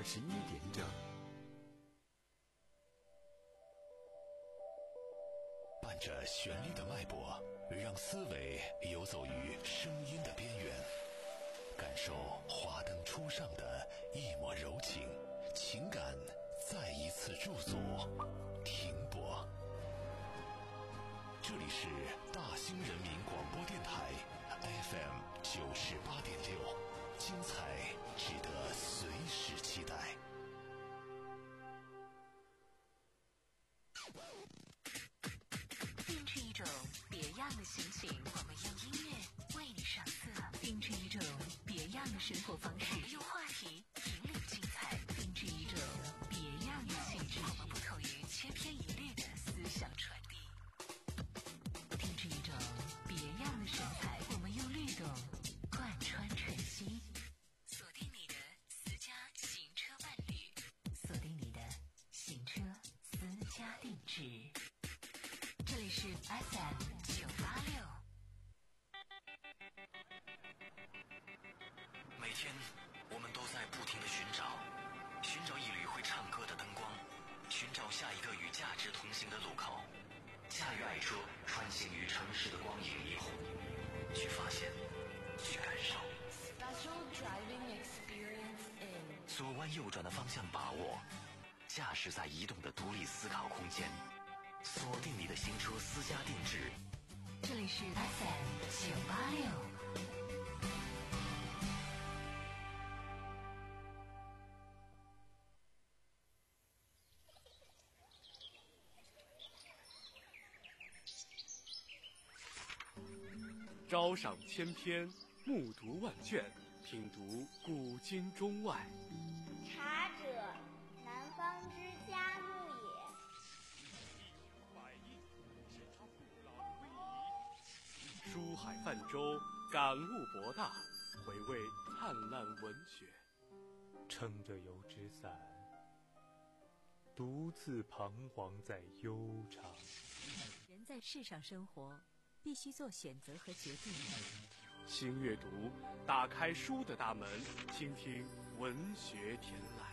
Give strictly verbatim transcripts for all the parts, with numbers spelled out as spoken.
十一点整。 伴着旋律的脉搏，让思维游走于声音的边缘，感受华灯初上的一抹柔情，情感再一次驻足停泊。这里是大兴人民广播电台 F M 九十八点六，精彩值得随时期待。 定制一种别样的心情，我们用音乐为你上色；定制一种别样的生活方式，我们用话题引领精彩；定制一种别样的气质，我们不同于千篇一律的思想传递；定制一种别样的神采，我们用律动贯穿晨曦。锁定你的私家行车伴侣，锁定你的行车私家定制。这里是 F M 九八六。 每天，我们都在不停地寻找，寻找一缕会唱歌的灯光，寻找下一个与价值同行的路口，驾驭爱车，穿行于城市的光影霓虹，去发现，去感受。 Special driving experience in 左弯右转的方向把握，驾驶在移动的独立思考空间。锁定你的行车私家定制， 这里是 F M 九八六。 朝赏千篇，暮读万卷，品读古今中外。 茶者，南方之佳木也。 书海泛舟，感悟博大，回味灿烂文学。 撑着油纸伞，独自彷徨在悠长。 人在世上生活，必须做选择和决定。 新阅读，打开书的大门，倾听文学天籁。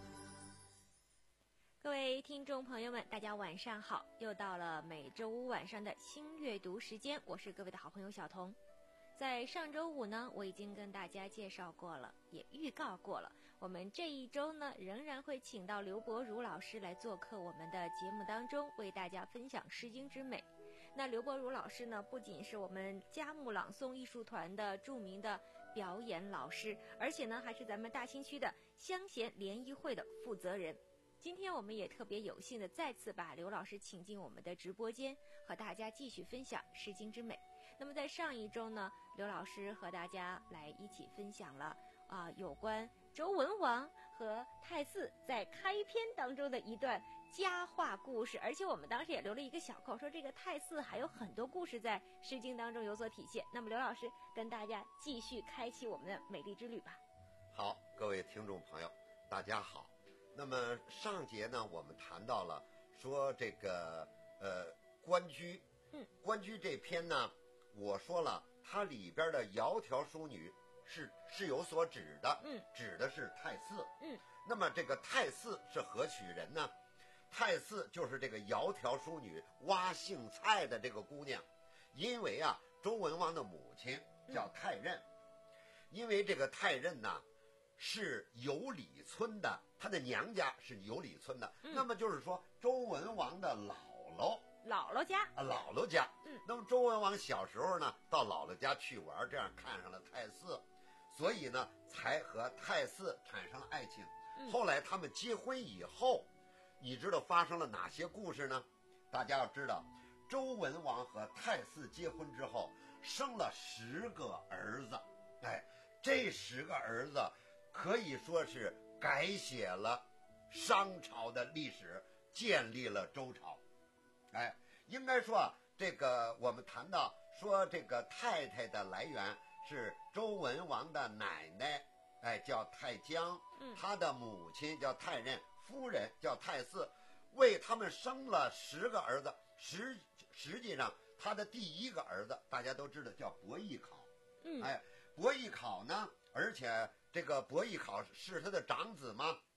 各位听众朋友们，大家晚上好，又到了每周五晚上的新阅读时间，我是各位的好朋友小彤。在上周五呢，我已经跟大家介绍过了，也预告过了，我们这一周呢仍然会请到刘伯儒老师来做客我们的节目当中，为大家分享诗经之美。那刘伯儒老师呢，不仅是我们嘉木朗诵艺术团的著名的表演老师，而且呢还是咱们大兴区的乡贤联谊会的负责人。今天我们也特别有幸的再次把刘老师请进我们的直播间，和大家继续分享诗经之美。那么在上一周呢，刘老师和大家来一起分享了啊、呃、有关周文王和太姒在开篇当中的一段佳话故事，而且我们当时也留了一个小扣，说这个太姒还有很多故事在诗经当中有所体现。那么刘老师跟大家继续开启我们的美丽之旅吧。 好，各位听众朋友大家好。那么上节呢，我们谈到了说这个呃关雎，嗯，关雎这篇呢，我说了，它里边的窈窕淑女是是有所指的，嗯，指的是太姒，嗯，那么这个太姒是何许人呢？太姒就是这个窈窕淑女挖荇菜的这个姑娘，因为啊，周文王的母亲叫太任，嗯、因为这个太任呢是有里村的。他的娘家是有里村的，嗯、那么就是说周文王的姥姥， 姥姥家啊，姥姥家。嗯，那么周文王小时候呢，到姥姥家去玩，这样看上了太姒，所以呢，才和太姒产生了爱情。嗯、后来他们结婚以后，你知道发生了哪些故事呢？大家要知道，周文王和太姒结婚之后，生了十个儿子。哎，这十个儿子可以说是改写了商朝的历史，建立了周朝。哎，应该说啊，这个我们谈到说这个太太的来源是周文王的奶奶，哎，叫太姜，嗯，他的母亲叫太任，夫人叫太姒，为他们生了十个儿子。实实际上，他的第一个儿子大家都知道叫伯邑考，嗯，哎，伯邑考呢，而且这个伯邑考是他的长子吗？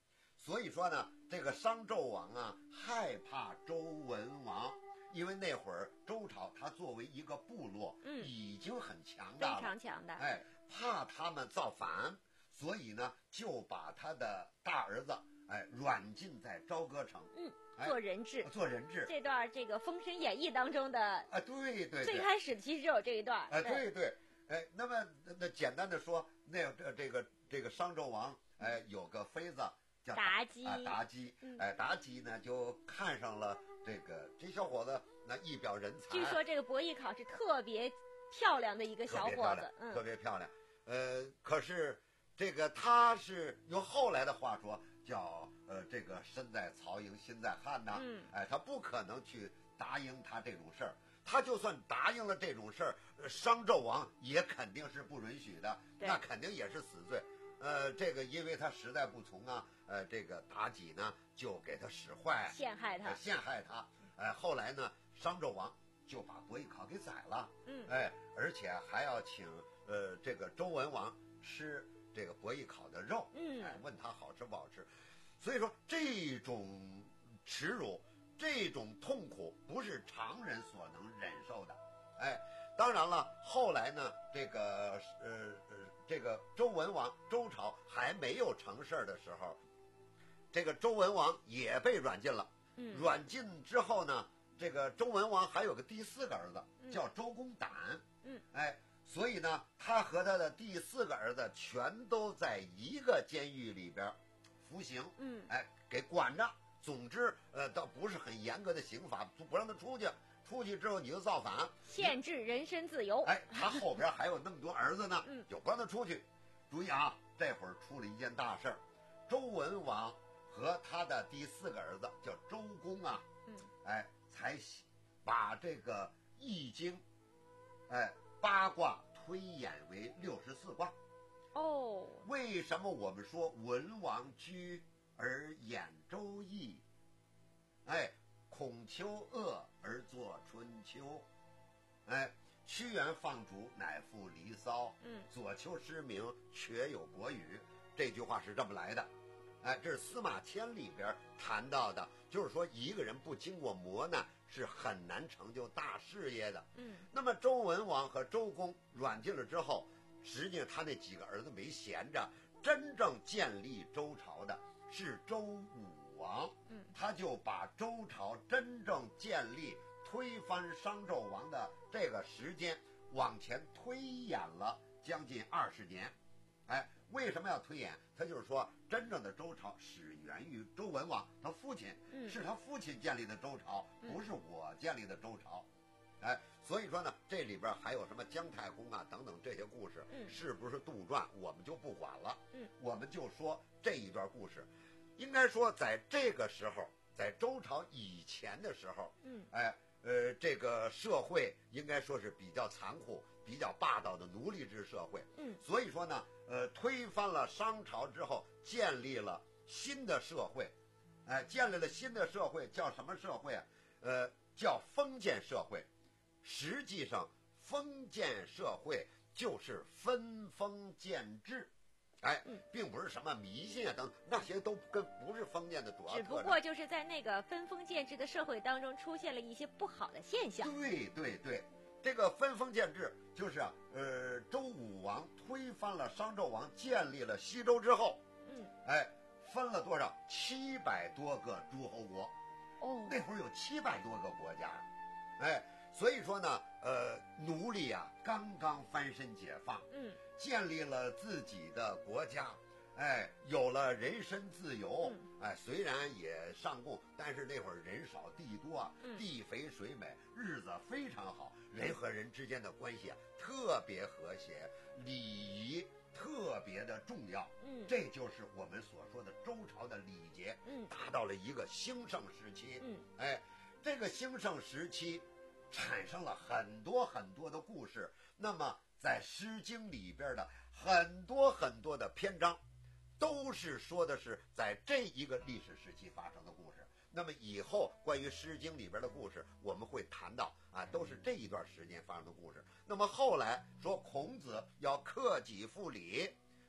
所以说呢，这个商纣王啊害怕周文王，因为那会儿周朝它作为一个部落， 嗯， 已经很强大了， 非常强大， 哎，怕他们造反，所以呢就把他的大儿子哎软禁在朝歌城， 嗯， 哎、 做人质， 做人质。 这段这个《封神演义》当中的啊，对对对， 最开始其实只有这一段， 哎，对对，哎，那么那简单的说，那这这个这个商纣王哎有个妃子叫妲己啊，妲己，哎，妲己呢就看上了这个这小伙子，那一表人才。 据说这个伯邑考是特别漂亮的一个小伙子，嗯， 特别漂亮。呃，可是这个他是用后来的话说叫呃这个身在曹营心在汉呐， 嗯， 哎，他不可能去答应他这种事儿。他就算答应了这种事儿，商纣王也肯定是不允许的，那肯定也是死罪。呃，这个因为他实在不从啊，呃，这个妲己呢就给他使坏， 陷害他， 呃、陷害他。哎、呃，后来呢，商纣王就把伯邑考给宰了， 嗯， 哎，而且还要请呃这个周文王吃这个伯邑考的肉， 嗯， 哎，问他好吃不好吃。所以说这种耻辱。这种痛苦不是常人所能忍受的，哎，当然了，后来呢，这个呃呃，这个周文王周朝还没有成事儿的时候，这个周文王也被软禁了。 嗯， 软禁之后呢，这个周文王还有个第四个儿子叫周公旦， 嗯， 哎，所以呢，他和他的第四个儿子全都在一个监狱里边服刑， 嗯， 哎，给管着。总之，呃，倒不是很严格的刑法，不让他出去。出去之后你就造反， 限制人身自由。 哎，他后边还有那么多儿子呢， 嗯， 就不让他出去。注意啊，这会儿出了一件大事儿，周文王和他的第四个儿子叫周公啊， 嗯， 哎，才把这个易经，哎，八卦推演为六十四卦。 哦， 为什么我们说文王居而演周易，哎，孔丘恶而作春秋，哎，屈原放逐乃赋离骚， 嗯， 左丘失明却有国语，这句话是这么来的。哎，这是司马迁里边谈到的，就是说一个人不经过磨难是很难成就大事业的。 嗯， 那么周文王和周公软禁了之后，实际上他那几个儿子没闲着，真正建立周朝的是周武王， 嗯， 他就把周朝真正建立、推翻商纣王的这个时间往前推演了将近二十年。哎，为什么要推演？他就是说，真正的周朝始源于周文王，他父亲， 嗯， 是他父亲建立的周朝， 嗯， 不是我建立的周朝。哎，所以说呢，这里边还有什么姜太公啊等等这些故事， 嗯， 是不是杜撰，我们就不管了。 嗯， 我们就说这一段故事，应该说在这个时候，在周朝以前的时候， 嗯， 哎，呃，这个社会应该说是比较残酷、比较霸道的奴隶制社会。 嗯， 所以说呢，呃，推翻了商朝之后，建立了新的社会，哎，建立了新的社会，叫什么社会啊？呃，叫封建社会。实际上，封建社会就是分封建制，哎，并不是什么迷信啊等那些都跟不是封建的主要特征。 只不过就是在那个分封建制的社会当中出现了一些不好的现象。 对对对，这个分封建制就是啊，呃，周武王推翻了商纣王，建立了西周之后， 嗯， 哎，分了多少？七百多个诸侯国。 哦， 那会儿有七百多个国家，哎。所以说呢，呃，奴隶啊，刚刚翻身解放， 嗯， 建立了自己的国家，哎，有了人身自由， 嗯， 哎，虽然也上贡，但是那会儿人少地多啊， 嗯， 地肥水美，日子非常好，人和人之间的关系啊特别和谐，礼仪特别的重要， 嗯， 这就是我们所说的周朝的礼节， 嗯， 达到了一个兴盛时期， 嗯， 哎，这个兴盛时期产生了很多很多的故事。那么在《诗经》里边的很多很多的篇章，都是说的是在这一个历史时期发生的故事。那么以后关于《诗经》里边的故事，我们会谈到啊，都是这一段时间发生的故事。那么后来说孔子要克己复礼，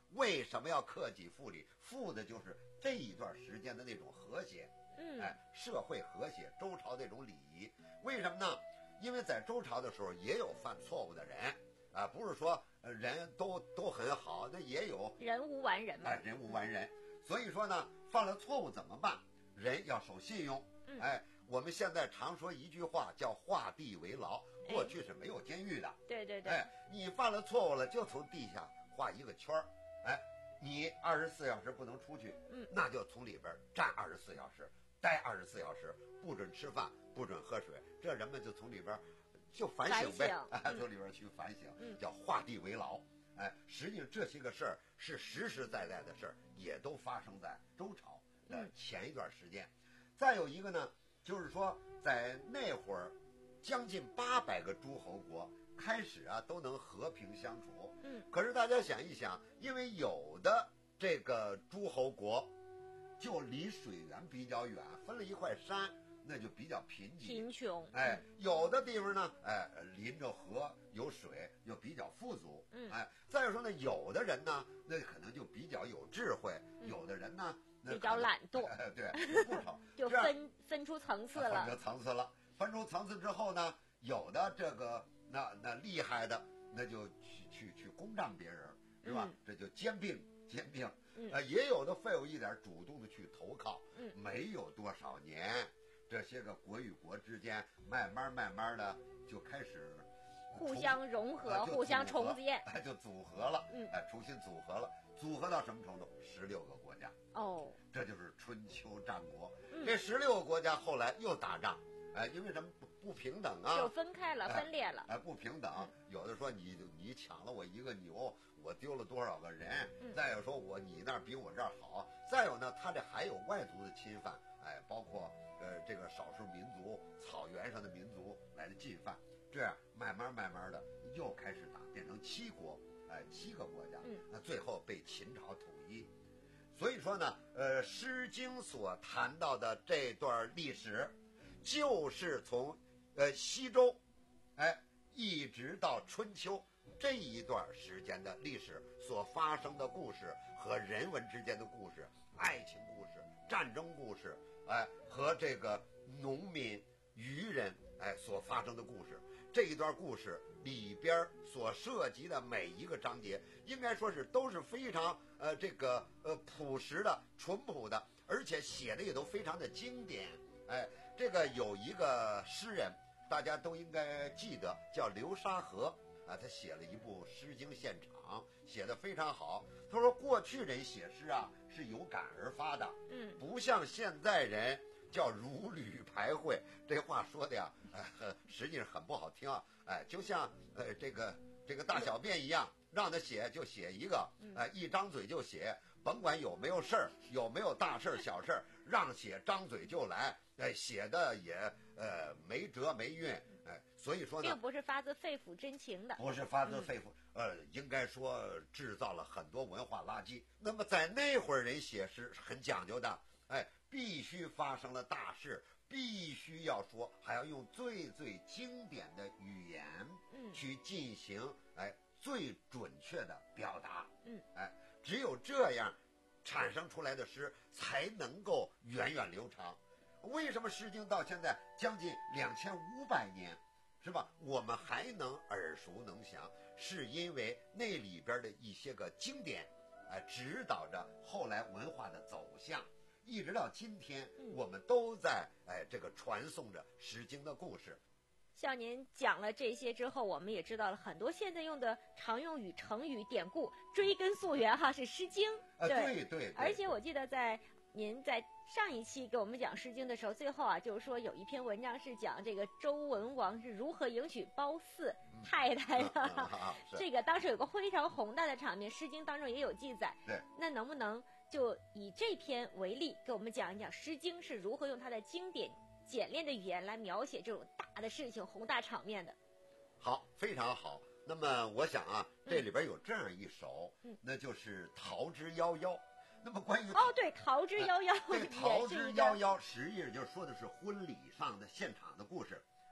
为什么要克己复礼？复的就是这一段时间的那种和谐， 嗯， 哎，社会和谐，周朝那种礼仪。为什么呢？因为在周朝的时候也有犯错误的人啊，不是说人都都很好，那也有人无完人嘛， 哎，人无完人。所以说呢，犯了错误怎么办？人要守信用。 嗯、 哎，我们现在常说一句话叫画地为牢，过去是没有监狱的。 哎、对对对。 哎，你犯了错误了，就从地下画一个圈儿，哎，你二十四小时不能出去， 嗯， 那就从里边站二十四小时，待二十四小时，不准吃饭，不准喝水，这人们就从里边就反省呗， 反省哎，从里边去反省， 嗯、 叫画地为牢。哎，实际上这些个事儿是实实在在的事儿，也都发生在周朝的前一段时间。嗯、再有一个呢，就是说在那会儿，将近八百个诸侯国开始啊都能和平相处。 嗯， 可是大家想一想，因为有的这个诸侯国就离水源比较远，分了一块山，那就比较贫瘠贫穷。 哎，有的地方呢，哎，临着河有水，又比较富足。 嗯， 哎，再有说呢，有的人呢，那可能就比较有智慧； 嗯、 有的人呢， 比较懒惰。 哎、对，不成， 就分分出层次了。 分出层次了，分出层次之后呢，有的这个那那厉害的，那就去去去攻占别人，是吧？ 嗯、 这就兼并兼并。 嗯、 呃，也有的费有一点主动的去投靠。 嗯， 没有多少年。这些个国与国之间，慢慢慢慢的就开始互相融合、 呃、 互相重叠， 哎，就组合了， 嗯， 哎，重新组合了，组合到什么程度？十六个国家。 哦， 这就是春秋战国。 嗯、 这十六个国家后来又打仗，哎，因为什么不不平等啊？ 就分开了， 哎、 分裂了。 哎，不平等，有的说你你抢了我一个牛，我丢了多少个人？ 嗯、 再有说我你那儿比我这儿好，再有呢，他这还有外族的侵犯，哎，包括。呃，这个少数民族、草原上的民族来的进犯，这样慢慢慢慢的又开始打，变成七国，哎，七个国家， 嗯， 那最后被秦朝统一。所以说呢，呃，《诗经》所谈到的这段历史，就是从呃西周，哎，一直到春秋这一段时间的历史所发生的故事和人文之间的故事、爱情故事、战争故事。哎，和这个农民、渔人哎所发生的故事，这一段故事里边所涉及的每一个章节，应该说是都是非常呃这个呃朴实的、淳朴的，而且写的也都非常的经典。哎，这个有一个诗人，大家都应该记得，叫流沙河啊，他写了一部《诗经现场》，写得非常好。他说，过去人写诗啊是有感而发的， 嗯， 不像现在人叫如履徘徊。这话说的呀，呃，实际上很不好听啊。哎，就像呃这个这个大小便一样，让他写就写一个，哎、呃，一张嘴就写，甭管有没有事儿，有没有大事儿小事儿，让写张嘴就来，哎，写的也呃没辙没韵，哎，所以说呢， 并不是发自肺腑真情的， 不是发自肺腑，嗯、呃，应该说制造了很多文化垃圾。那么在那会儿人写诗是很讲究的，哎，必须发生了大事，必须要说，还要用最最经典的语言， 嗯， 去进行哎最准确的表达， 嗯， 哎，只有这样，产生出来的诗才能够源远流长。为什么《诗经》到现在将近两千五百年，是吧？我们还能耳熟能详，是因为那里边的一些个经典，哎，指导着后来文化的走向。一直到今天，我们都在哎这个传颂着《诗经》的故事。 像您讲了这些之后，我们也知道了很多现在用的常用语、成语、典故，追根溯源哈，是《诗经》。 啊， 对对 对, 对。 而且我记得在您在上一期给我们讲《诗经》的时候，最后啊，就是说有一篇文章是讲这个周文王是如何迎娶褒姒太太的。 嗯啊、 这个当时有个非常宏大的场面，《诗经》当中也有记载。 对。 那能不能就以这篇为例，给我们讲一讲《诗经》是如何用它的经典简练的语言来描写这种大的事情、宏大场面的？ 好，非常好。那么我想啊，这里边有这样一首， 嗯、 那就是《桃之夭夭》。那么关于哦，对，《桃之夭夭》 这《桃之夭夭》实际上就说的是婚礼上的现场的故事。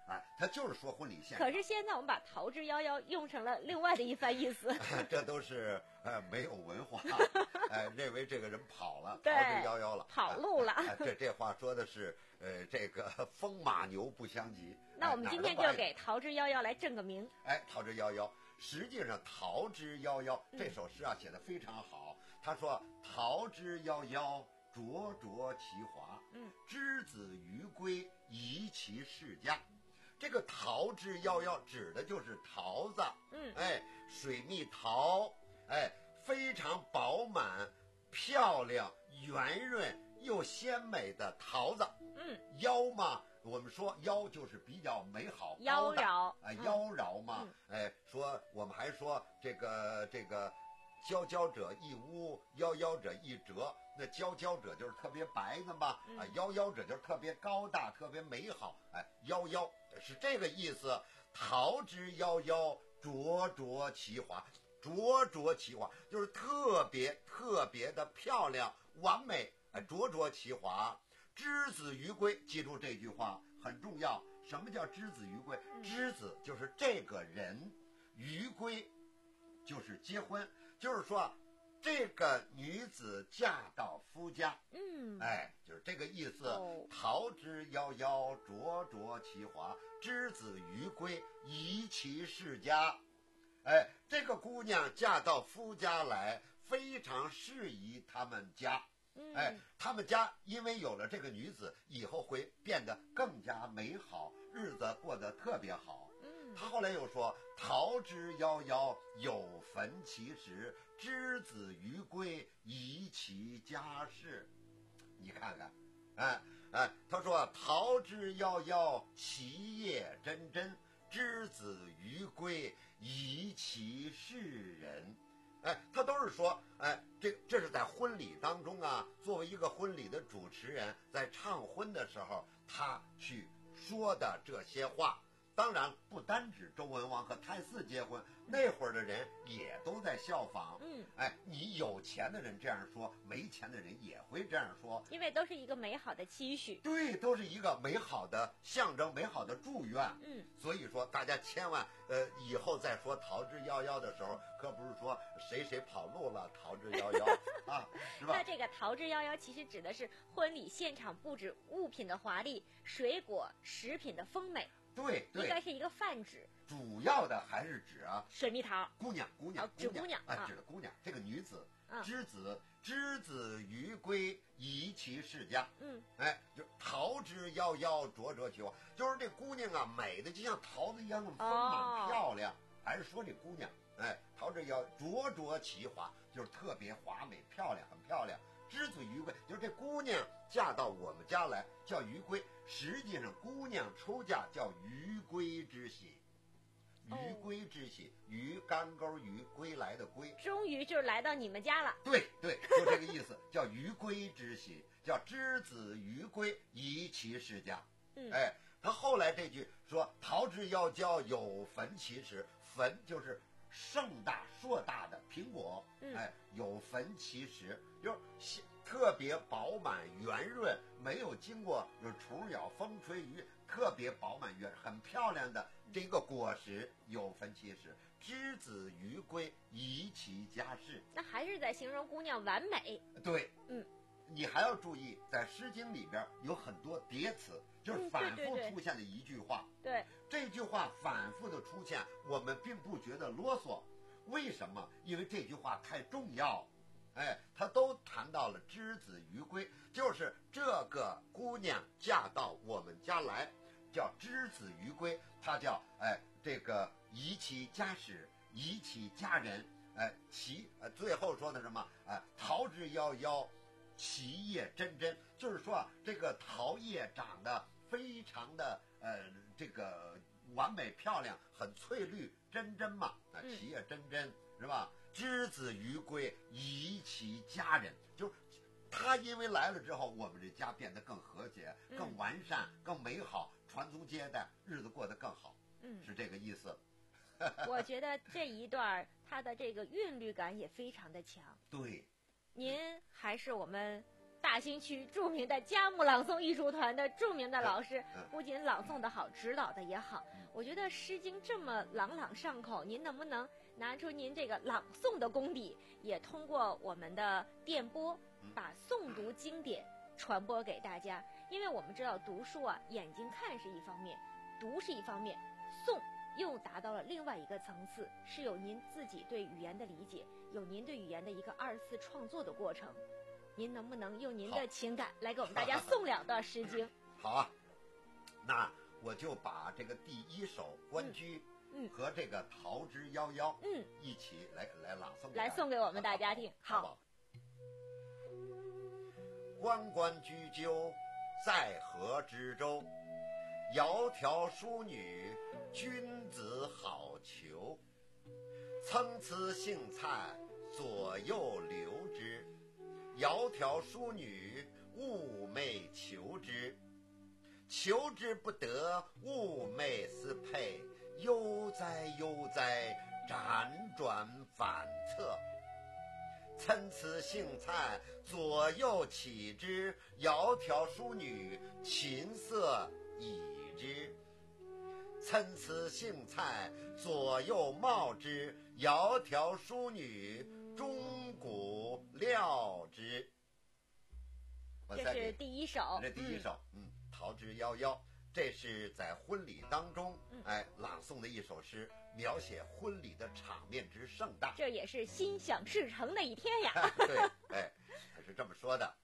哎，他就是说婚礼现场。 可是现在我们把逃之夭夭用成了另外的一番意思， 这都是呃没有文化，哎，认为这个人跑了，逃对之夭夭了， 跑路了。 哎哎这这话说的是呃这个风马牛不相及。 那我们今天就给逃之夭夭来正个名。 哎，逃之夭夭，实际上逃之夭夭这首诗啊写得非常好。他说逃之夭夭，灼灼其华。 嗯， 之子于归，宜其室家。这个桃之夭夭指的就是桃子， 嗯， 哎，水蜜桃，哎，非常饱满、漂亮、圆润又鲜美的桃子。 嗯， 夭嘛，我们说夭就是比较美好、 妖娆， 哎，妖娆嘛， 嗯、 哎，说我们还说这个这个，佼佼者一污，夭夭者一折。那佼佼者就是特别白的嘛， 嗯、 啊，夭夭者就是特别高大、特别美好，哎，夭夭是这个意思。桃之夭夭，灼灼其华，灼灼其华就是特别特别的漂亮、完美，哎，灼灼其华。之子于归，记住这句话很重要。什么叫之子于归？ 嗯、 之子就是这个人，于归就是结婚，就是说。这个女子嫁到夫家， 嗯， 哎，就是这个意思。 哦、 桃之夭夭，灼灼其华。之子于归，宜其室家。哎，这个姑娘嫁到夫家来，非常适宜他们家。 嗯、 哎，他们家因为有了这个女子，以后会变得更加美好，日子过得特别好。 嗯， 他后来又说：“桃之夭夭，有逢其实。之子于归，宜其家室。”你看看，哎哎，他说：“桃之夭夭，其叶蓁蓁。之子于归，宜其室人。”哎，他都是说，哎，这这是在婚礼当中啊，作为一个婚礼的主持人，在唱婚的时候，他去说的这些话。当然不单指周文王和太姒结婚，那会儿的人也都在效仿。 嗯， 哎，你有钱的人这样说，没钱的人也会这样说， 因为都是一个美好的期许。 对，都是一个美好的象征，美好的祝愿。 嗯， 所以说大家千万呃以后再说逃之夭夭的时候，可不是说谁谁跑路了逃之夭夭啊，是吧？ 那这个逃之夭夭其实指的是婚礼现场布置物品的华丽，水果食品的丰美。 对对， 应该是一个泛指， 主要的还是指啊水蜜桃姑娘姑娘、 哦、指姑娘啊， 啊指的姑娘，这个女子、 啊、 之子之子于归，宜其室家。 嗯， 哎，就桃之夭夭，灼灼其华，就是这姑娘啊，美的就像桃子一样那么丰满漂亮。哦、还是说这姑娘，哎，桃之夭灼灼其华，就是特别华美漂亮，很漂亮。之子于归，就是这姑娘嫁到我们家来叫于归，实际上姑娘出嫁叫于归之喜，于归之喜，于干钩于归来的归， 终于就来到你们家了。 对对，就这个意思，叫于归之喜，叫之子于归，宜其室家。 嗯， 哎，他后来这句说桃之夭夭，有逢其实，逢就是盛大硕大的苹果， 嗯、 哎，有逢其实，就是特别饱满圆润，没有经过就是虫咬风吹雨，特别饱满圆很漂亮的这个果实，有逢其实。之子于归，宜其家室。 那还是在形容姑娘完美。 对， 嗯， 你还要注意，在《诗经》里边有很多叠词，就是反复出现的一句话。 嗯、对, 对, 对, 对，这句话反复的出现，我们并不觉得啰嗦。为什么？因为这句话太重要。哎，他都谈到了之子于归，就是这个姑娘嫁到我们家来，叫之子于归，她叫哎这个宜其家室，宜其家人，哎其呃最后说的什么？哎，桃之夭夭，其叶蓁蓁，就是说啊，这个桃叶长得非常的呃这个完美漂亮，很翠绿，蓁蓁嘛，啊其叶蓁蓁是吧？之子于归，宜其家人，就是他因为来了之后，我们这家变得更和谐、更完善、更美好，传宗接代，日子过得更好， 嗯， 是这个意思。 我觉得这一段它的这个韵律感也非常的强。 对， 您还是我们大兴区著名的佳木朗诵艺术团的著名的老师，不仅朗诵的好，指导的也好。我觉得《诗经》这么朗朗上口，您能不能拿出您这个朗诵的功底，也通过我们的电波，把诵读经典传播给大家？因为我们知道读书啊，眼睛看是一方面，读是一方面，诵又达到了另外一个层次，是有您自己对语言的理解，有您对语言的一个二次创作的过程。您能不能用您的情感来给我们大家诵两段《诗经》？ 好啊，那我就把这个第一首《关雎》嗯和这个《桃之夭夭》嗯一起来来朗诵， 来送给我们大家听。好。好关关雎鸠，在河之洲。窈窕淑女，君子好逑。参差荇菜，左右流之。窈窕淑女，寤寐求之。求之不得，寤寐思佩。悠哉悠哉，辗转反侧。参差荇菜，左右起之。窈窕淑女，琴瑟倚之。参差荇菜，左右芼之。窈窕淑女，钟鼓料之。 这是第一首， 这第一首，嗯，嗯桃之夭夭，这是在婚礼当中，哎，朗诵的一首诗，描写婚礼的场面之盛大。 这也是心想事成的一天呀。 对，哎，他是这么说的：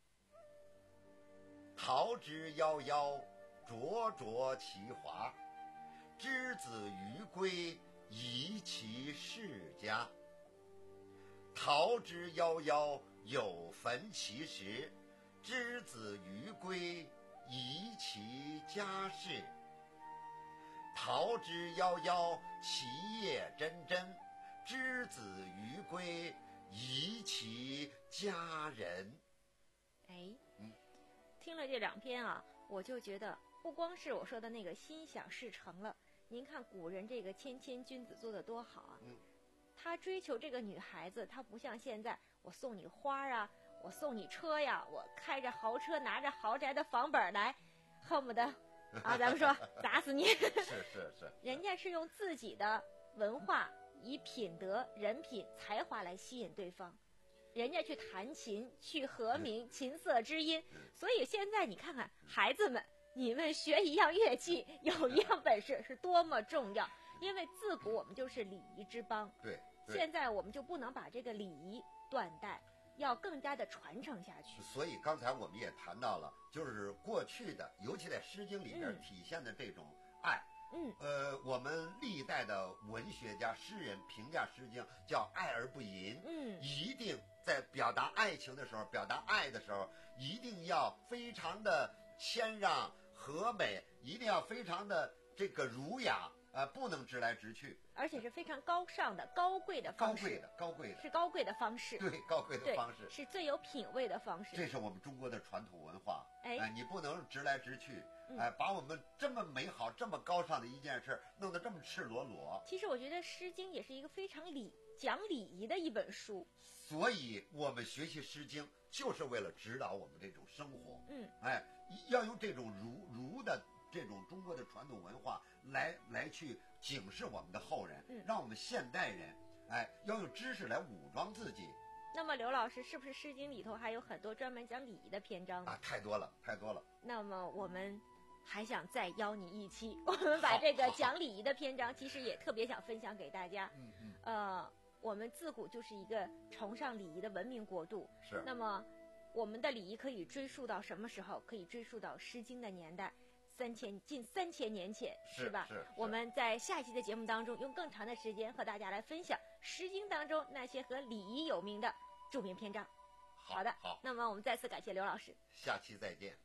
桃之夭夭，灼灼其华。之子于归，宜其室家。桃之夭夭，有逢其实。之子于归，宜其家室。桃之夭夭，其叶蓁蓁。之子于归，宜其家人。 哎，嗯，听了这两篇啊，我就觉得不光是我说的那个心想事成了。您看古人这个谦谦君子做的多好啊！嗯，他追求这个女孩子，他不像现在，我送你花啊，我送你车呀，我开着豪车，拿着豪宅的房本来，恨不得啊，咱们说砸死你。 是是是， 人家是用自己的文化，以品德、人品、才华来吸引对方。人家去弹琴，去和鸣，琴瑟知音。所以现在你看看孩子们。你们学一样乐器，有一样本事是多么重要！因为自古我们就是礼仪之邦， 对， 现在我们就不能把这个礼仪断代，要更加的传承下去。 所以刚才我们也谈到了，就是过去的，尤其在《诗经》里边体现的这种爱。嗯，呃，我们历代的文学家、诗人评价《诗经》叫“爱而不淫”。嗯，一定在表达爱情的时候，表达爱的时候，一定要非常的谦让。和美一定要非常的这个儒雅，呃，不能直来直去， 而且是非常高尚的、高贵的方式。 高贵的、高贵的， 是高贵的方式。 对，高贵的方式是最有品位的方式。 这是我们中国的传统文化。哎，呃、你不能直来直去，哎、呃，把我们这么美好、这么高尚的一件事弄得这么赤裸裸。 其实我觉得《诗经》也是一个非常礼讲礼仪的一本书。 所以我们学习《诗经》就是为了指导我们这种生活。嗯，哎，要用这种儒儒的。这种中国的传统文化来来去警示我们的后人，嗯，让我们现代人，哎，要用知识来武装自己。 那么刘老师，是不是《诗经》里头还有很多专门讲礼仪的篇章啊？太多了，太多了。 那么我们还想再邀你一期，我们把这个讲礼仪的篇章，其实也特别想分享给大家。嗯嗯。呃，我们自古就是一个崇尚礼仪的文明国度。 是。 那么我们的礼仪可以追溯到什么时候？可以追溯到《诗经》的年代。三千近三千年前， 是吧？ 是是我们在下期的节目当中，用更长的时间和大家来分享《诗经》当中那些和礼仪有名的著名篇章。 好的， 好。 那么我们再次感谢刘老师， 下期再见。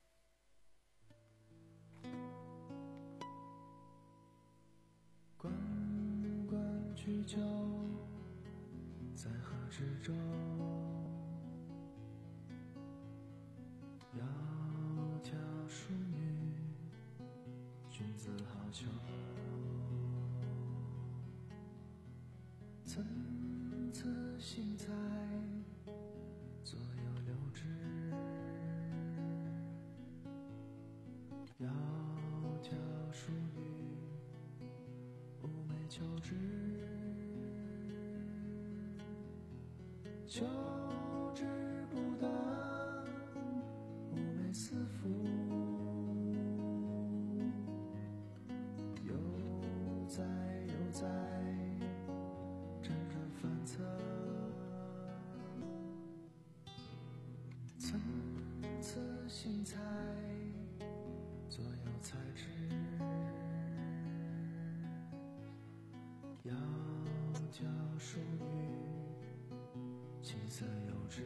关关雎鸠，在河之洲。窈窕淑女，君子好逑。参差荇菜，左右流之。 窈窕淑女，寤寐求之，求之不得，寤寐思服。悠哉悠哉，辗转反侧，参差荇菜，左右采之。窈窕淑女，琴瑟友之。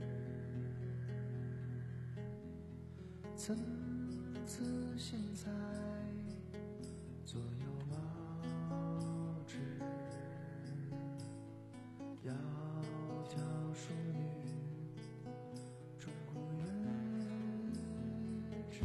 参差荇菜，左右芼之。窈窕淑女，钟鼓乐之。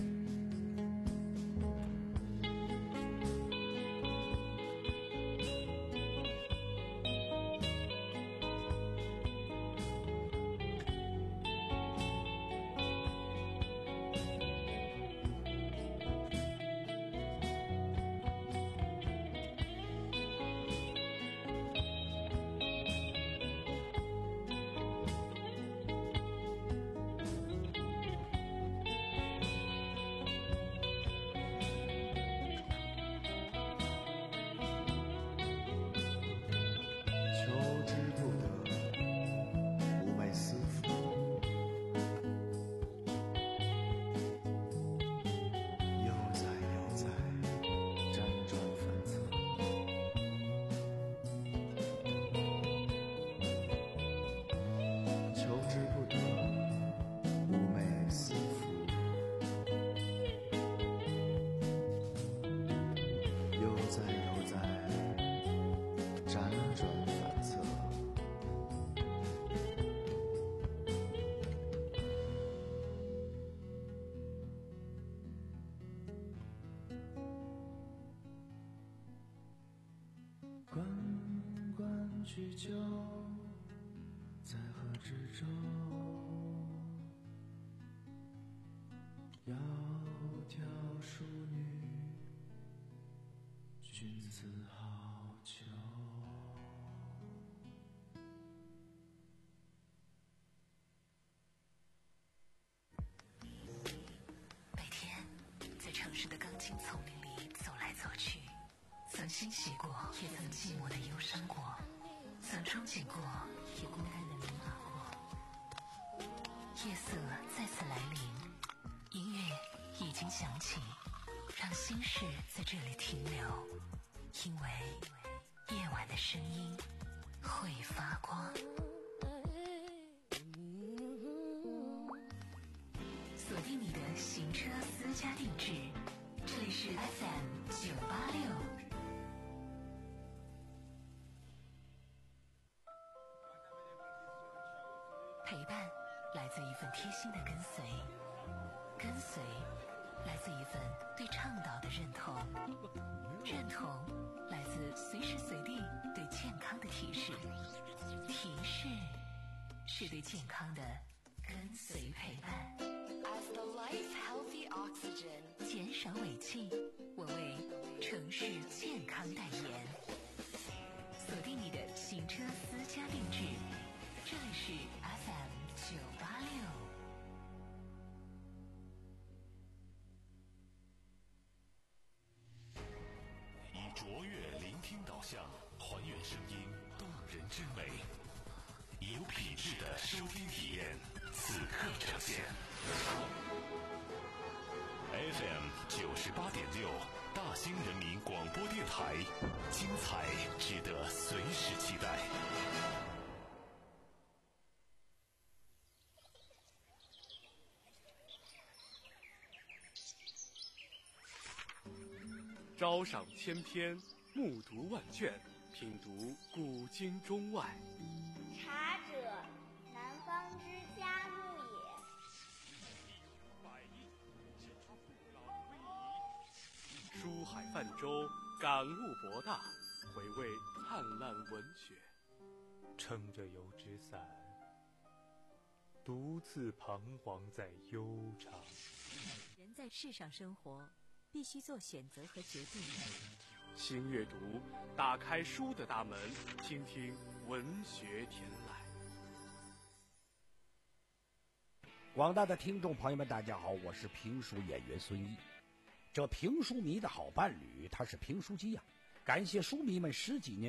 关关雎鸠，在河之洲。窈窕淑女，君子好逑。 每天在城市的钢筋丛林里走来走去，曾欣喜过，也曾寂寞的忧伤过，曾憧憬过，也孤单的迷茫过。夜色再次来临，音乐已经响起，让心事在这里停留，因为夜晚的声音会发光。锁定你的行车私家定制，这里是 F M 九八六。陪伴来自一份贴心的跟随，跟随来自一份对倡导的认同，认同来自随时随地对健康的提示，提示是对健康的跟随陪伴。As the life healthy oxygen， 减少尾气，我为城市健康代言。锁定你的行车私家定制，这里是 F M 九八六。 以卓越聆听导向，还原声音动人之美，以有品质的收听体验，此刻呈现。F M 九十八点六，大兴人民广播电台，精彩值得随时期待。 朝赏千篇，暮读万卷，品读古今中外。 茶者，南方之嘉木也。 书海泛舟，感悟博大，回味灿烂文学。 撑着油纸伞，独自彷徨在悠长。 人在在世上生活，必须做选择和决定。 新阅读，打开书的大门，倾听文学天籁。 广大的听众朋友们，大家好，我是评书演员孙毅。这评书迷的好伴侣，他是评书机呀、啊。感谢书迷们十几年